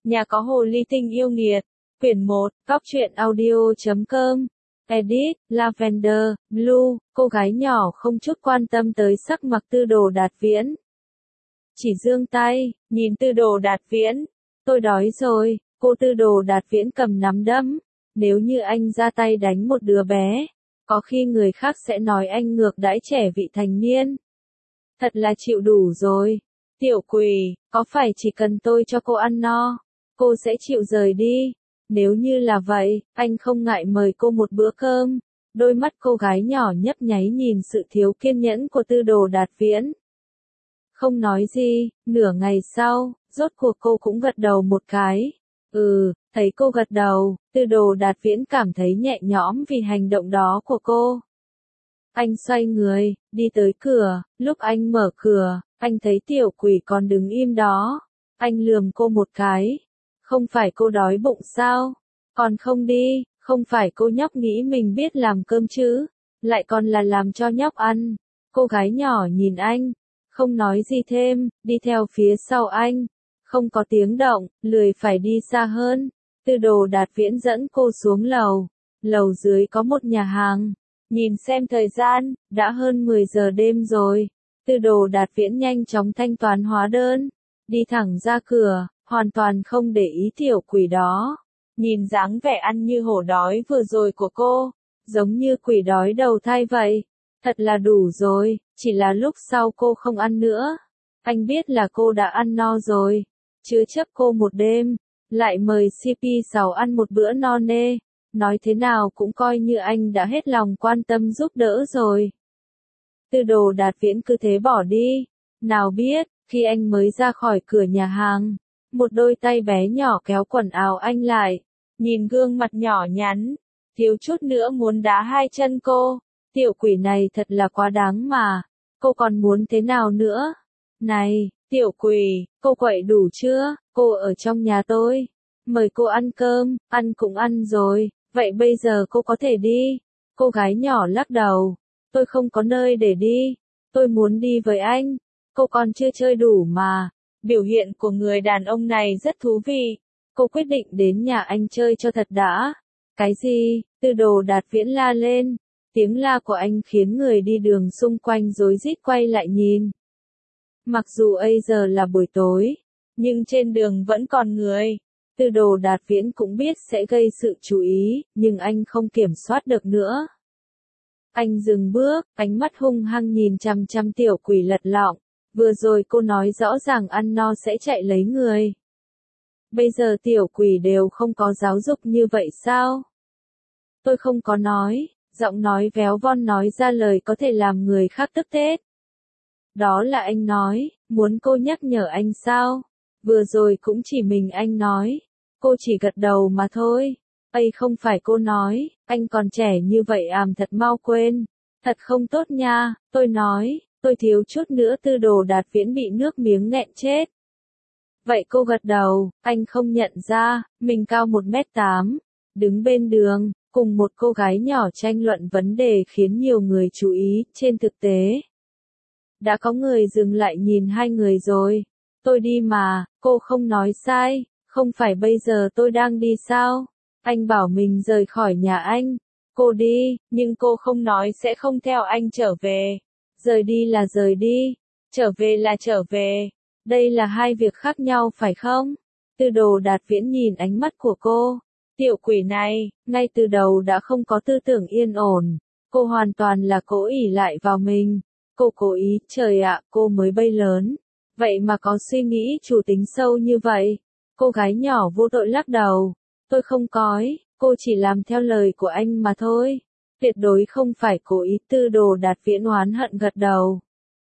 Nhà có hồ ly tinh yêu nghiệt. Quyển 1, Góc truyện audio.com. Edit, Lavender, Blue, cô gái nhỏ không chút quan tâm tới sắc mặt Tư Đồ Đạt Viễn. Chỉ giương tay, nhìn Tư Đồ Đạt Viễn. Tôi đói rồi, cô Tư Đồ Đạt Viễn cầm nắm đấm. Nếu như anh ra tay đánh một đứa bé, có khi người khác sẽ nói anh ngược đãi trẻ vị thành niên. Thật là chịu đủ rồi. Tiểu quỷ, có phải chỉ cần tôi cho cô ăn no, cô sẽ chịu rời đi? Nếu như là vậy, anh không ngại mời cô một bữa cơm. Đôi mắt cô gái nhỏ nhấp nháy nhìn sự thiếu kiên nhẫn của Tư Đồ Đạt Viễn. Không nói gì, nửa ngày sau, rốt cuộc cô cũng gật đầu một cái. Thấy cô gật đầu, Tư Đồ Đạt Viễn cảm thấy nhẹ nhõm vì hành động đó của cô. Anh xoay người, đi tới cửa, lúc anh mở cửa, anh thấy tiểu quỷ còn đứng im đó. Anh lườm cô một cái. Không phải cô đói bụng sao? Còn không đi, không phải cô nhóc nghĩ mình biết làm cơm chứ, lại còn là làm cho nhóc ăn. Cô gái nhỏ nhìn anh, không nói gì thêm, đi theo phía sau anh. Không có tiếng động, lười phải đi xa hơn. Tư Đồ Đạt Viễn dẫn cô xuống lầu. Lầu dưới có một nhà hàng. Nhìn xem thời gian, đã hơn 10 giờ đêm rồi. Tư Đồ Đạt Viễn nhanh chóng thanh toán hóa đơn. Đi thẳng ra cửa, hoàn toàn không để ý tiểu quỷ đó. Nhìn dáng vẻ ăn như hổ đói vừa rồi của cô, giống như quỷ đói đầu thai vậy. Thật là đủ rồi, chỉ là lúc sau cô không ăn nữa. Anh biết là cô đã ăn no rồi. Chứa chấp cô một đêm, lại mời CP6 ăn một bữa no nê. Nói thế nào cũng coi như anh đã hết lòng quan tâm giúp đỡ rồi. Tư Đồ Đạt Viễn cứ thế bỏ đi. Nào biết, khi anh mới ra khỏi cửa nhà hàng, một đôi tay bé nhỏ kéo quần áo anh lại. Nhìn gương mặt nhỏ nhắn, thiếu chút nữa muốn đá hai chân cô. Tiểu quỷ này thật là quá đáng mà. Cô còn muốn thế nào nữa? Này, tiểu quỷ, cô quậy đủ chưa? Cô ở trong nhà tôi. Mời cô ăn cơm, ăn cũng ăn rồi. Vậy bây giờ cô có thể đi. Cô gái nhỏ lắc đầu. Tôi không có nơi để đi. Tôi muốn đi với anh. Cô còn chưa chơi đủ mà. Biểu hiện của người đàn ông này rất thú vị. Cô quyết định đến nhà anh chơi cho thật đã. Cái gì? Tư Đồ Đạt Viễn la lên. Tiếng la của anh khiến người đi đường xung quanh rối rít quay lại nhìn. Mặc dù bây giờ là buổi tối, nhưng trên đường vẫn còn người. Tư Đồ Đạt Viễn cũng biết sẽ gây sự chú ý, nhưng anh không kiểm soát được nữa. Anh dừng bước, ánh mắt hung hăng nhìn chằm chằm tiểu quỷ lật lọng. Vừa rồi cô nói rõ ràng ăn no sẽ chạy lấy người. Bây giờ tiểu quỷ đều không có giáo dục như vậy sao? Tôi không có nói, giọng nói véo von nói ra lời có thể làm người khác tức tết. Đó là anh nói, muốn cô nhắc nhở anh sao? Vừa rồi cũng chỉ mình anh nói. Cô chỉ gật đầu mà thôi. Không phải cô nói, anh còn trẻ như vậy thật mau quên. Thật không tốt nha, tôi nói, tôi thiếu chút nữa Tư Đồ Đạt Viễn bị nước miếng nghẹn chết. Vậy cô gật đầu, anh không nhận ra, mình cao 1m8, đứng bên đường, cùng một cô gái nhỏ tranh luận vấn đề khiến nhiều người chú ý, trên thực tế. Đã có người dừng lại nhìn hai người rồi. Tôi đi mà, cô không nói sai, không phải bây giờ tôi đang đi sao? Anh bảo mình rời khỏi nhà anh. Cô đi, nhưng cô không nói sẽ không theo anh trở về. Rời đi là rời đi, trở về là trở về. Đây là hai việc khác nhau phải không? Tư Đồ Đạt Viễn nhìn ánh mắt của cô. Tiểu quỷ này, ngay từ đầu đã không có tư tưởng yên ổn. Cô hoàn toàn là cố ỷ lại vào mình. Cô cố ý, trời ạ, cô mới bay lớn. Vậy mà có suy nghĩ chủ tính sâu như vậy. Cô gái nhỏ vô tội lắc đầu. Tôi không cói, cô chỉ làm theo lời của anh mà thôi. Tuyệt đối không phải cố ý. Tư Đồ Đạt Viễn oán hận gật đầu.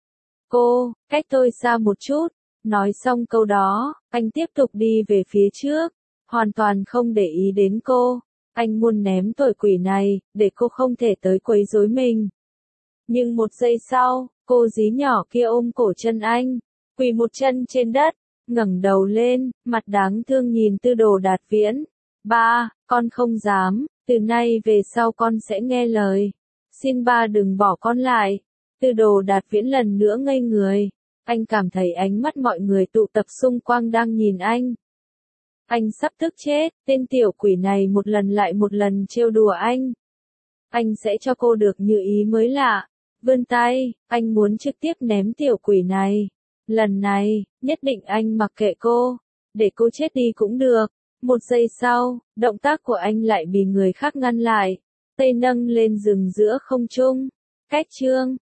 Cô, cách tôi xa một chút. Nói xong câu đó, anh tiếp tục đi về phía trước. Hoàn toàn không để ý đến cô. Anh muốn ném tội quỷ này, để cô không thể tới quấy rối mình. Nhưng một giây sau, cô dí nhỏ kia ôm cổ chân anh, quỳ một chân trên đất, ngẩng đầu lên, mặt đáng thương nhìn Tư Đồ Đạt Viễn. Ba, con không dám, từ nay về sau con sẽ nghe lời. Xin ba đừng bỏ con lại. Tư Đồ Đạt Viễn lần nữa ngây người. Anh cảm thấy ánh mắt mọi người tụ tập xung quanh đang nhìn anh. Anh sắp tức chết, tên tiểu quỷ này một lần lại một lần trêu đùa anh. Anh sẽ cho cô được như ý mới lạ. Vươn tay, anh muốn trực tiếp ném tiểu quỷ này. Lần này, nhất định anh mặc kệ cô. Để cô chết đi cũng được. Một giây sau, động tác của anh lại bị người khác ngăn lại. Tay nâng lên dừng giữa không trung. Cách chương